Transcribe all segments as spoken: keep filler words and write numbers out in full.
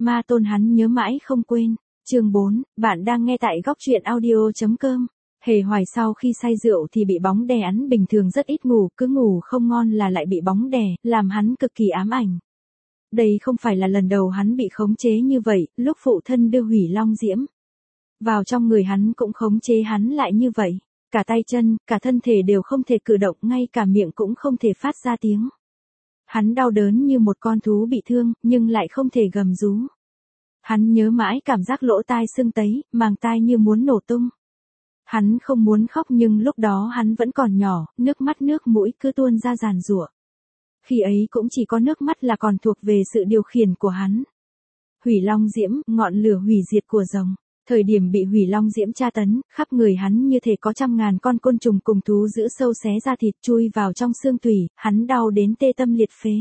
ma tôn hắn nhớ mãi không quên. Chương bốn, bạn đang nghe tại góc truyện audio chấm com. Hề Hoài sau khi say rượu thì bị bóng đè hắn bình thường rất ít ngủ, cứ ngủ không ngon là lại bị bóng đè, làm hắn cực kỳ ám ảnh. Đây không phải là lần đầu hắn bị khống chế như vậy, lúc phụ thân đưa Hủy Long Diễm vào trong người hắn cũng khống chế hắn lại như vậy. Cả tay chân, cả thân thể đều không thể cử động, ngay cả miệng cũng không thể phát ra tiếng. Hắn đau đớn như một con thú bị thương, nhưng lại không thể gầm rú. Hắn nhớ mãi cảm giác lỗ tai sưng tấy, màng tai như muốn nổ tung. Hắn không muốn khóc nhưng lúc đó hắn vẫn còn nhỏ, nước mắt nước mũi cứ tuôn ra giàn giụa. Khi ấy cũng chỉ có nước mắt là còn thuộc về sự điều khiển của hắn. Hủy Long Diễm, ngọn lửa hủy diệt của rồng. Thời điểm bị Hủy Long Diễm tra tấn, khắp người hắn như thể có trăm ngàn con côn trùng cùng thú dữ sâu xé ra thịt chui vào trong xương tủy, hắn đau đến tê tâm liệt phế.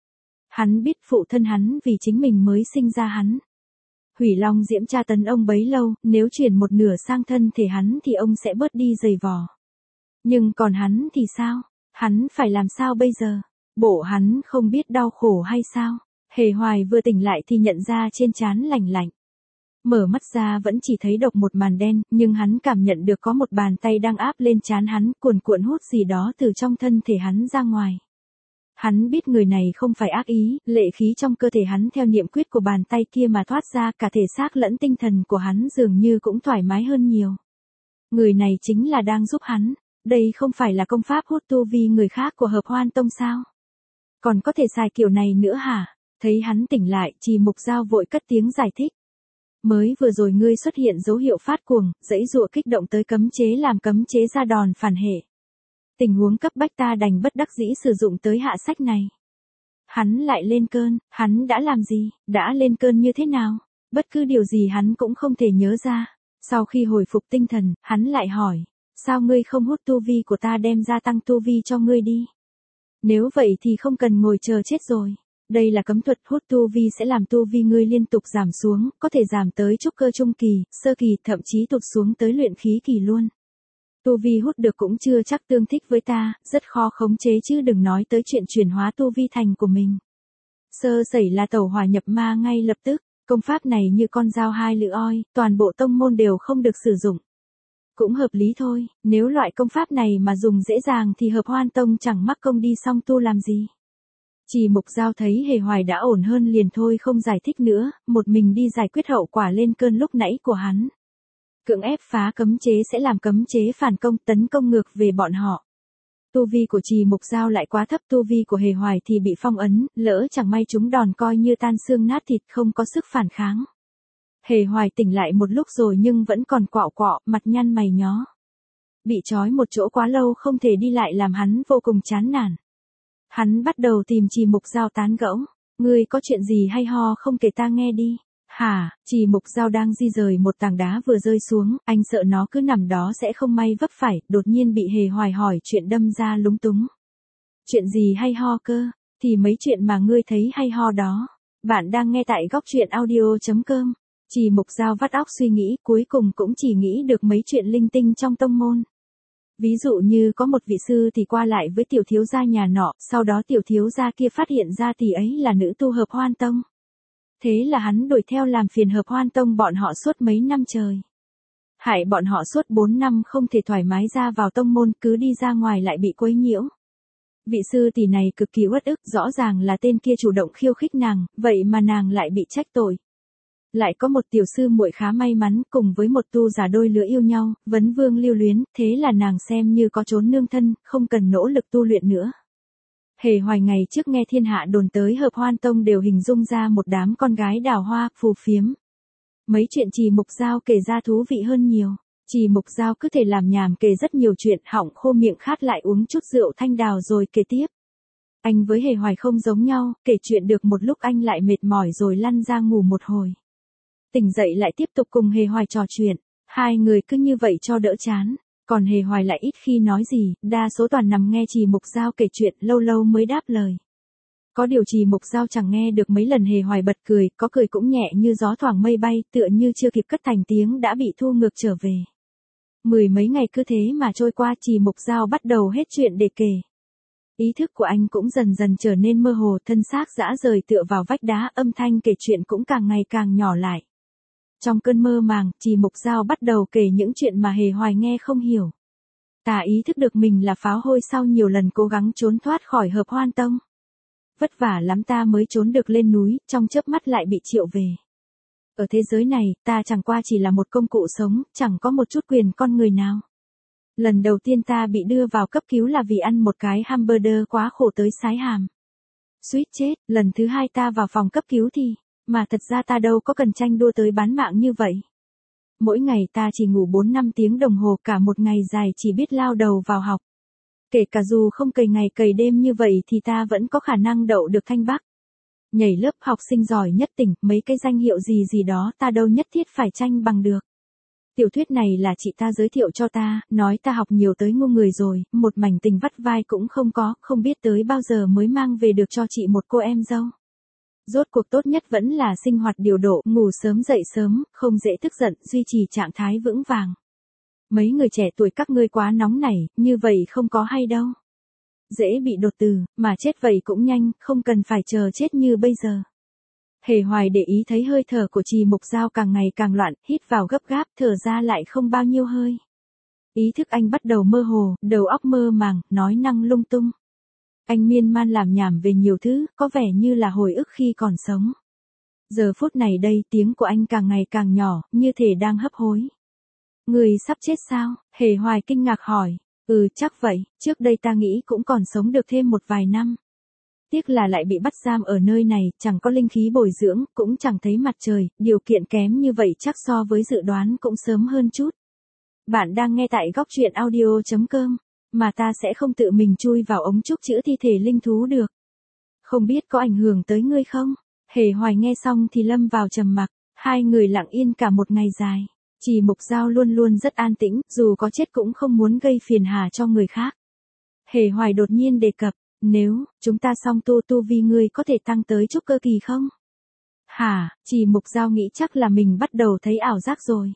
Hắn biết phụ thân hắn vì chính mình mới sinh ra hắn. Hủy Long Diễm tra tấn ông bấy lâu, nếu chuyển một nửa sang thân thể hắn thì ông sẽ bớt đi dày vò. Nhưng còn hắn thì sao? Hắn phải làm sao bây giờ? Bộ hắn không biết đau khổ hay sao? Hề Hoài vừa tỉnh lại thì nhận ra trên trán lạnh lạnh. Mở mắt ra vẫn chỉ thấy độc một màn đen, nhưng hắn cảm nhận được có một bàn tay đang áp lên trán hắn, cuồn cuộn hút gì đó từ trong thân thể hắn ra ngoài. Hắn biết người này không phải ác ý, lệ khí trong cơ thể hắn theo niệm quyết của bàn tay kia mà thoát ra, cả thể xác lẫn tinh thần của hắn dường như cũng thoải mái hơn nhiều. Người này chính là đang giúp hắn, đây không phải là công pháp hút tu vi người khác của Hợp Hoan Tông sao? Còn có thể xài kiểu này nữa hả? Thấy hắn tỉnh lại, Trì Mục Dao vội cất tiếng giải thích. Mới vừa rồi ngươi xuất hiện dấu hiệu phát cuồng, dãy dụa kích động tới cấm chế làm cấm chế ra đòn phản hệ. Tình huống cấp bách ta đành bất đắc dĩ sử dụng tới hạ sách này. Hắn lại lên cơn, hắn đã làm gì, đã lên cơn như thế nào? Bất cứ điều gì hắn cũng không thể nhớ ra. Sau khi hồi phục tinh thần, hắn lại hỏi, sao ngươi không hút tu vi của ta đem gia tăng tu vi cho ngươi đi? Nếu vậy thì không cần ngồi chờ chết rồi. Đây là cấm thuật, hút tu vi sẽ làm tu vi ngươi liên tục giảm xuống, có thể giảm tới trúc cơ trung kỳ, sơ kỳ, thậm chí tụt xuống tới luyện khí kỳ luôn. Tu vi hút được cũng chưa chắc tương thích với ta, rất khó khống chế chứ đừng nói tới chuyện chuyển hóa tu vi thành của mình. Sơ sẩy là tẩu hỏa nhập ma ngay lập tức, công pháp này như con dao hai lưỡi oi, toàn bộ tông môn đều không được sử dụng. Cũng hợp lý thôi, nếu loại công pháp này mà dùng dễ dàng thì Hợp Hoan Tông chẳng mắc công đi song tu làm gì. Trì Mục Dao thấy Hề Hoài đã ổn hơn liền thôi không giải thích nữa, một mình đi giải quyết hậu quả lên cơn lúc nãy của hắn. Cưỡng ép phá cấm chế sẽ làm cấm chế phản công, tấn công ngược về bọn họ. Tu vi của Trì Mục Dao lại quá thấp, tu vi của Hề Hoài thì bị phong ấn, lỡ chẳng may chúng đòn coi như tan xương nát thịt, không có sức phản kháng. Hề Hoài tỉnh lại một lúc rồi nhưng vẫn còn quạo quọ, mặt nhăn mày nhó. Bị trói một chỗ quá lâu không thể đi lại làm hắn vô cùng chán nản. Hắn bắt đầu tìm Trì Mục Dao tán gẫu. Ngươi có chuyện gì hay ho không kể ta nghe đi. Hả, Trì Mục Dao đang di rời một tảng đá vừa rơi xuống, anh sợ nó cứ nằm đó sẽ không may vấp phải, đột nhiên bị Hề Hoài hỏi chuyện đâm ra lúng túng. Chuyện gì hay ho cơ, thì mấy chuyện mà ngươi thấy hay ho đó. Bạn đang nghe tại góc truyện audio chấm com. Trì Mục Dao vắt óc suy nghĩ, cuối cùng cũng chỉ nghĩ được mấy chuyện linh tinh trong tông môn. Ví dụ như có một vị sư thì qua lại với tiểu thiếu gia nhà nọ, sau đó tiểu thiếu gia kia phát hiện ra tỷ ấy là nữ tu Hợp Hoan Tông. Thế là hắn đuổi theo làm phiền Hợp Hoan Tông bọn họ suốt mấy năm trời. Hại bọn họ suốt bốn năm không thể thoải mái ra vào tông môn, cứ đi ra ngoài lại bị quấy nhiễu. Vị sư tỷ này cực kỳ uất ức, rõ ràng là tên kia chủ động khiêu khích nàng, vậy mà nàng lại bị trách tội. Lại có một tiểu sư muội khá may mắn, cùng với một tu giả đôi lứa yêu nhau, vấn vương lưu luyến, thế là nàng xem như có trốn nương thân, không cần nỗ lực tu luyện nữa. Hề Hoài ngày trước nghe thiên hạ đồn tới Hợp Hoan Tông đều hình dung ra một đám con gái đào hoa, phù phiếm. Mấy chuyện Trì Mục Dao kể ra thú vị hơn nhiều. Trì Mục Dao cứ thể làm nhảm kể rất nhiều chuyện, họng khô miệng khát lại uống chút rượu thanh đào rồi kể tiếp. Anh với Hề Hoài không giống nhau, kể chuyện được một lúc anh lại mệt mỏi rồi lăn ra ngủ một hồi. Tỉnh dậy lại tiếp tục cùng Hề Hoài trò chuyện, hai người cứ như vậy cho đỡ chán, còn Hề Hoài lại ít khi nói gì, đa số toàn nằm nghe Trì Mục Dao kể chuyện, lâu lâu mới đáp lời. Có điều Trì Mục Dao chẳng nghe được mấy lần Hề Hoài bật cười, có cười cũng nhẹ như gió thoảng mây bay, tựa như chưa kịp cất thành tiếng đã bị thu ngược trở về. Mười mấy ngày cứ thế mà trôi qua, Trì Mục Dao bắt đầu hết chuyện để kể. Ý thức của anh cũng dần dần trở nên mơ hồ, thân xác rã rời tựa vào vách đá, âm thanh kể chuyện cũng càng ngày càng nhỏ lại. Trong cơn mơ màng, Trì Mục Dao bắt đầu kể những chuyện mà Hề Hoài nghe không hiểu. Ta ý thức được mình là pháo hôi sau nhiều lần cố gắng trốn thoát khỏi Hợp Hoan Tông. Vất vả lắm ta mới trốn được lên núi, trong chớp mắt lại bị triệu về. Ở thế giới này, ta chẳng qua chỉ là một công cụ sống, chẳng có một chút quyền con người nào. Lần đầu tiên ta bị đưa vào cấp cứu là vì ăn một cái hamburger quá khổ tới sái hàm. Suýt chết, lần thứ hai ta vào phòng cấp cứu thì, mà thật ra ta đâu có cần tranh đua tới bán mạng như vậy. Mỗi ngày ta chỉ ngủ bốn năm tiếng đồng hồ, cả một ngày dài chỉ biết lao đầu vào học. Kể cả dù không cày ngày cày đêm như vậy thì ta vẫn có khả năng đậu được Thanh Bắc. Nhảy lớp học sinh giỏi nhất tỉnh, mấy cái danh hiệu gì gì đó ta đâu nhất thiết phải tranh bằng được. Tiểu thuyết này là chị ta giới thiệu cho ta, nói ta học nhiều tới ngu người rồi, một mảnh tình vắt vai cũng không có, không biết tới bao giờ mới mang về được cho chị một cô em dâu. Rốt cuộc tốt nhất vẫn là sinh hoạt điều độ, ngủ sớm dậy sớm, không dễ tức giận, duy trì trạng thái vững vàng. Mấy người trẻ tuổi các ngươi quá nóng nảy, như vậy không có hay đâu. Dễ bị đột tử, mà chết vậy cũng nhanh, không cần phải chờ chết như bây giờ. Hề Hoài để ý thấy hơi thở của Trì Mục Dao càng ngày càng loạn, hít vào gấp gáp, thở ra lại không bao nhiêu hơi. Ý thức anh bắt đầu mơ hồ, đầu óc mơ màng, nói năng lung tung. Anh miên man làm nhảm về nhiều thứ, có vẻ như là hồi ức khi còn sống. Giờ phút này đây tiếng của anh càng ngày càng nhỏ, như thể đang hấp hối. Người sắp chết sao? Hề Hoài kinh ngạc hỏi. Ừ chắc vậy, trước đây ta nghĩ cũng còn sống được thêm một vài năm. Tiếc là lại bị bắt giam ở nơi này, chẳng có linh khí bồi dưỡng, cũng chẳng thấy mặt trời, điều kiện kém như vậy chắc so với dự đoán cũng sớm hơn chút. Bạn đang nghe tại góc truyện audio chấm com, mà ta sẽ không tự mình chui vào ống trúc chữa thi thể linh thú được. Không biết có ảnh hưởng tới ngươi không? Hề Hoài nghe xong thì lâm vào trầm mặc, hai người lặng yên cả một ngày dài. Trì Mục Dao luôn luôn rất an tĩnh, dù có chết cũng không muốn gây phiền hà cho người khác. Hề Hoài đột nhiên đề cập, nếu chúng ta song tu tu vi ngươi có thể tăng tới trúc cơ kỳ không? Hả? Trì Mục Dao nghĩ chắc là mình bắt đầu thấy ảo giác rồi.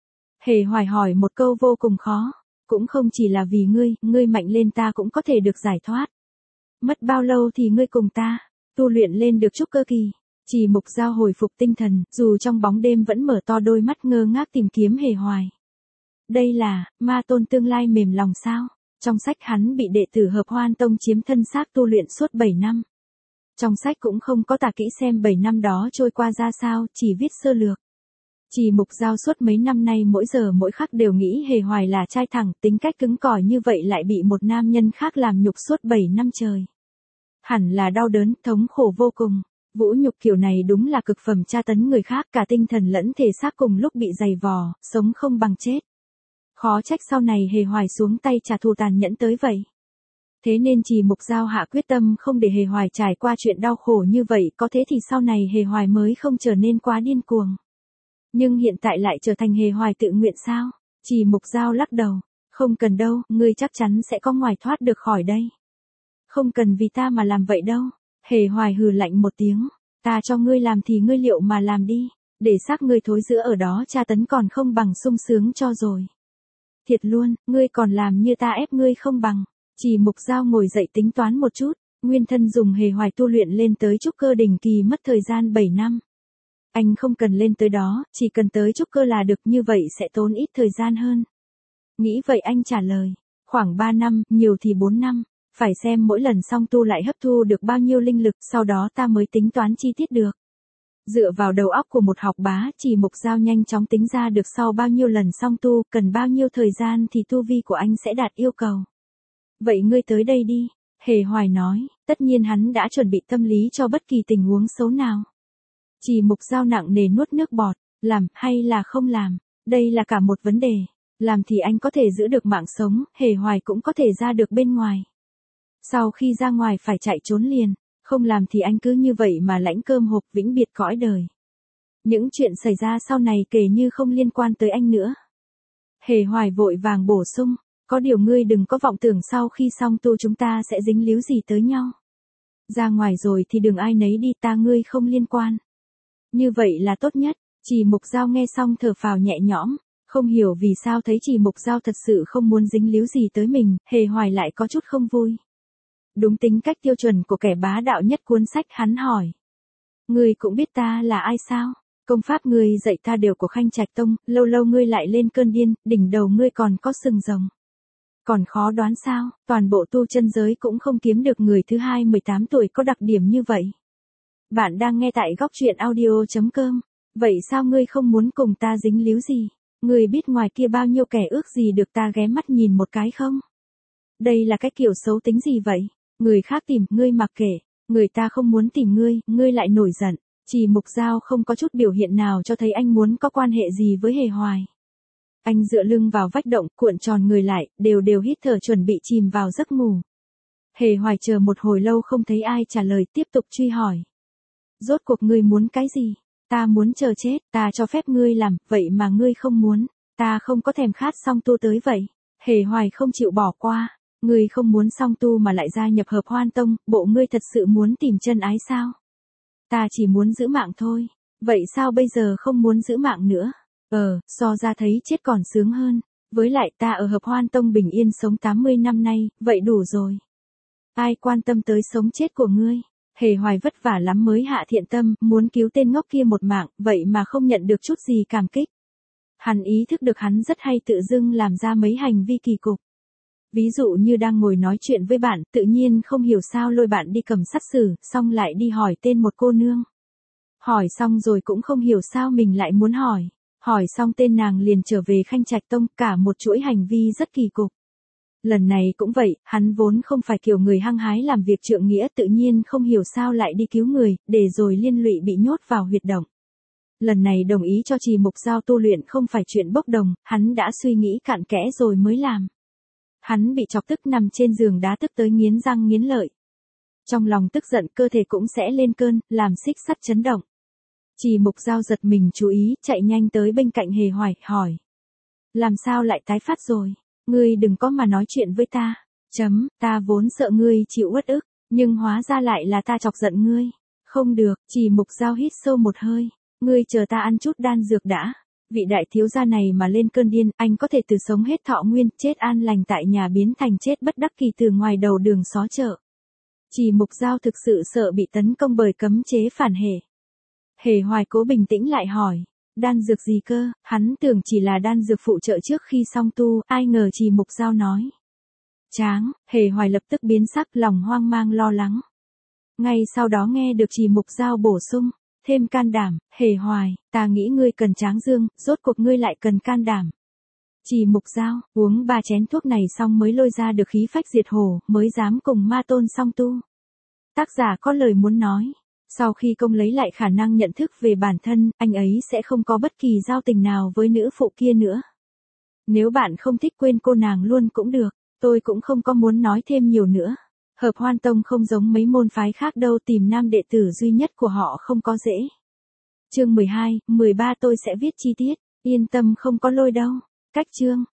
Hề Hoài hỏi một câu vô cùng khó, cũng không chỉ là vì ngươi, ngươi mạnh lên ta cũng có thể được giải thoát. Mất bao lâu thì ngươi cùng ta tu luyện lên được trúc cơ kỳ? Trì Mục Dao hồi phục tinh thần, dù trong bóng đêm vẫn mở to đôi mắt ngơ ngác tìm kiếm Hề Hoài. Đây là ma tôn tương lai mềm lòng sao? Trong sách hắn bị đệ tử Hợp Hoan Tông chiếm thân xác tu luyện suốt bảy năm. Trong sách cũng không có tả kỹ xem bảy năm đó trôi qua ra sao, chỉ viết sơ lược. Trì Mục Dao suốt mấy năm nay mỗi giờ mỗi khắc đều nghĩ Hề Hoài là trai thẳng, tính cách cứng cỏi như vậy lại bị một nam nhân khác làm nhục suốt bảy năm trời. Hẳn là đau đớn, thống khổ vô cùng. Vũ nhục kiểu này đúng là cực phẩm tra tấn người khác, cả tinh thần lẫn thể xác cùng lúc bị dày vò, sống không bằng chết. Khó trách sau này Hề Hoài xuống tay trả thù tàn nhẫn tới vậy. Thế nên Trì Mục Dao hạ quyết tâm không để Hề Hoài trải qua chuyện đau khổ như vậy, có thế thì sau này Hề Hoài mới không trở nên quá điên cuồng. Nhưng hiện tại lại trở thành Hề Hoài tự nguyện sao? Trì Mục Dao lắc đầu, không cần đâu, ngươi chắc chắn sẽ có ngoài thoát được khỏi đây. Không cần vì ta mà làm vậy đâu. Hề Hoài hừ lạnh một tiếng, ta cho ngươi làm thì ngươi liệu mà làm đi, để xác ngươi thối rữa ở đó tra tấn còn không bằng sung sướng cho rồi. Thiệt luôn, ngươi còn làm như ta ép ngươi không bằng. Trì Mục Dao ngồi dậy tính toán một chút, nguyên thân dùng Hề Hoài tu luyện lên tới trúc cơ đỉnh kỳ mất thời gian bảy năm. Anh không cần lên tới đó, chỉ cần tới trúc cơ là được, như vậy sẽ tốn ít thời gian hơn. Nghĩ vậy anh trả lời, khoảng ba năm, nhiều thì bốn năm. Phải xem mỗi lần song tu lại hấp thu được bao nhiêu linh lực, sau đó ta mới tính toán chi tiết được. Dựa vào đầu óc của một học bá, Trì Mục Dao nhanh chóng tính ra được sau bao nhiêu lần song tu, cần bao nhiêu thời gian thì tu vi của anh sẽ đạt yêu cầu. Vậy ngươi tới đây đi, Hề Hoài nói, tất nhiên hắn đã chuẩn bị tâm lý cho bất kỳ tình huống xấu nào. Trì Mục Dao nặng nề nuốt nước bọt, làm hay là không làm, đây là cả một vấn đề. Làm thì anh có thể giữ được mạng sống, Hề Hoài cũng có thể ra được bên ngoài. Sau khi ra ngoài phải chạy trốn liền, không làm thì anh cứ như vậy mà lãnh cơm hộp vĩnh biệt cõi đời. Những chuyện xảy ra sau này kể như không liên quan tới anh nữa. Hề Hoài vội vàng bổ sung, có điều ngươi đừng có vọng tưởng sau khi xong tu chúng ta sẽ dính líu gì tới nhau. Ra ngoài rồi thì đừng ai nấy đi, ta ngươi không liên quan. Như vậy là tốt nhất. Trì Mục Dao nghe xong thở phào nhẹ nhõm, không hiểu vì sao thấy Trì Mục Dao thật sự không muốn dính líu gì tới mình, Hề Hoài lại có chút không vui. Đúng tính cách tiêu chuẩn của kẻ bá đạo nhất cuốn sách, hắn hỏi. Ngươi cũng biết ta là ai sao? Công pháp ngươi dạy ta đều của Khanh Trạch Tông, lâu lâu ngươi lại lên cơn điên, đỉnh đầu ngươi còn có sừng rồng. Còn khó đoán sao, toàn bộ tu chân giới cũng không kiếm được người thứ hai mười tám tuổi có đặc điểm như vậy. Bạn đang nghe tại góc truyện audio.com. Vậy sao ngươi không muốn cùng ta dính líu gì? Ngươi biết ngoài kia bao nhiêu kẻ ước gì được ta ghé mắt nhìn một cái không? Đây là cái kiểu xấu tính gì vậy? Người khác tìm, ngươi mặc kệ. Người ta không muốn tìm ngươi, ngươi lại nổi giận. Chỉ Mục Dao không có chút biểu hiện nào cho thấy anh muốn có quan hệ gì với Hề Hoài. Anh dựa lưng vào vách động, cuộn tròn người lại, đều đều hít thở chuẩn bị chìm vào giấc ngủ. Hề Hoài chờ một hồi lâu không thấy ai trả lời, tiếp tục truy hỏi. Rốt cuộc ngươi muốn cái gì? Ta muốn chờ chết, ta cho phép ngươi làm, vậy mà ngươi không muốn. Ta không có thèm khát song tu tới vậy. Hề Hoài không chịu bỏ qua. Ngươi không muốn song tu mà lại gia nhập Hợp Hoan Tông, bộ ngươi thật sự muốn tìm chân ái sao? Ta chỉ muốn giữ mạng thôi. Vậy sao bây giờ không muốn giữ mạng nữa? Ờ, so ra thấy chết còn sướng hơn. Với lại ta ở Hợp Hoan Tông bình yên sống tám mươi năm nay, vậy đủ rồi. Ai quan tâm tới sống chết của ngươi? Hề Hoài vất vả lắm mới hạ thiện tâm, muốn cứu tên ngốc kia một mạng, vậy mà không nhận được chút gì cảm kích. Hắn ý thức được hắn rất hay tự dưng làm ra mấy hành vi kỳ cục. Ví dụ như đang ngồi nói chuyện với bạn, tự nhiên không hiểu sao lôi bạn đi cầm sắt xử, xong lại đi hỏi tên một cô nương. Hỏi xong rồi cũng không hiểu sao mình lại muốn hỏi. Hỏi xong tên nàng liền trở về Khanh Trạch Tông, cả một chuỗi hành vi rất kỳ cục. Lần này cũng vậy, hắn vốn không phải kiểu người hăng hái làm việc trượng nghĩa, tự nhiên không hiểu sao lại đi cứu người, để rồi liên lụy bị nhốt vào huyệt động. Lần này đồng ý cho Trì Mục Dao tu luyện không phải chuyện bốc đồng, hắn đã suy nghĩ cặn kẽ rồi mới làm. Hắn bị chọc tức nằm trên giường đá tức tới nghiến răng nghiến lợi. Trong lòng tức giận cơ thể cũng sẽ lên cơn, làm xích sắt chấn động. Trì Mục Dao giật mình chú ý, chạy nhanh tới bên cạnh Hề Hoài, hỏi. Làm sao lại tái phát rồi? Ngươi đừng có mà nói chuyện với ta. Chấm, ta vốn sợ ngươi chịu uất ức, nhưng hóa ra lại là ta chọc giận ngươi. Không được, Trì Mục Dao hít sâu một hơi. Ngươi chờ ta ăn chút đan dược đã. Vị đại thiếu gia này mà lên cơn điên, anh có thể từ sống hết thọ nguyên, chết an lành tại nhà biến thành chết bất đắc kỳ từ ngoài đầu đường xó chợ. Trì Mục Dao thực sự sợ bị tấn công bởi cấm chế phản hệ. Hề Hoài cố bình tĩnh lại hỏi. Đan dược gì cơ? Hắn tưởng chỉ là đan dược phụ trợ trước khi song tu, ai ngờ Trì Mục Dao nói. Tráng, Hề Hoài lập tức biến sắc, lòng hoang mang lo lắng. Ngay sau đó nghe được Trì Mục Dao bổ sung. Thêm can đảm, Hề Hoài, ta nghĩ ngươi cần tráng dương, rốt cuộc ngươi lại cần can đảm. Trì Mục Dao, uống ba chén thuốc này xong mới lôi ra được khí phách diệt hổ, mới dám cùng ma tôn song tu. Tác giả có lời muốn nói. Sau khi công lấy lại khả năng nhận thức về bản thân, anh ấy sẽ không có bất kỳ giao tình nào với nữ phụ kia nữa. Nếu bạn không thích quên cô nàng luôn cũng được, tôi cũng không có muốn nói thêm nhiều nữa. Hợp Hoan Tông không giống mấy môn phái khác đâu, tìm nam đệ tử duy nhất của họ không có dễ. Chương mười hai, mười ba tôi sẽ viết chi tiết, yên tâm không có lôi đâu. Cách chương.